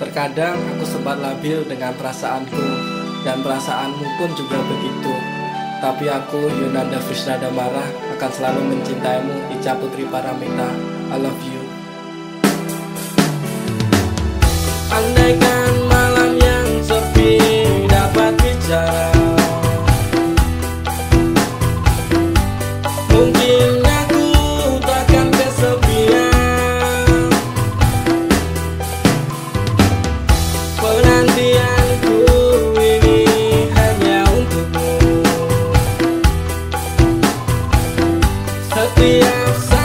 Terkadang aku sempat labil dengan perasaanku, dan perasaanmu pun juga begitu. Tapi aku, Yunanda Fisnada Marah, akan selalu mencintaimu, Ica Putri Paramita. I love you. Andaikan malam yang sepi dapat bicara, mungkin aku takkan kesepian. Penantianku ini hanya untukmu. Setiap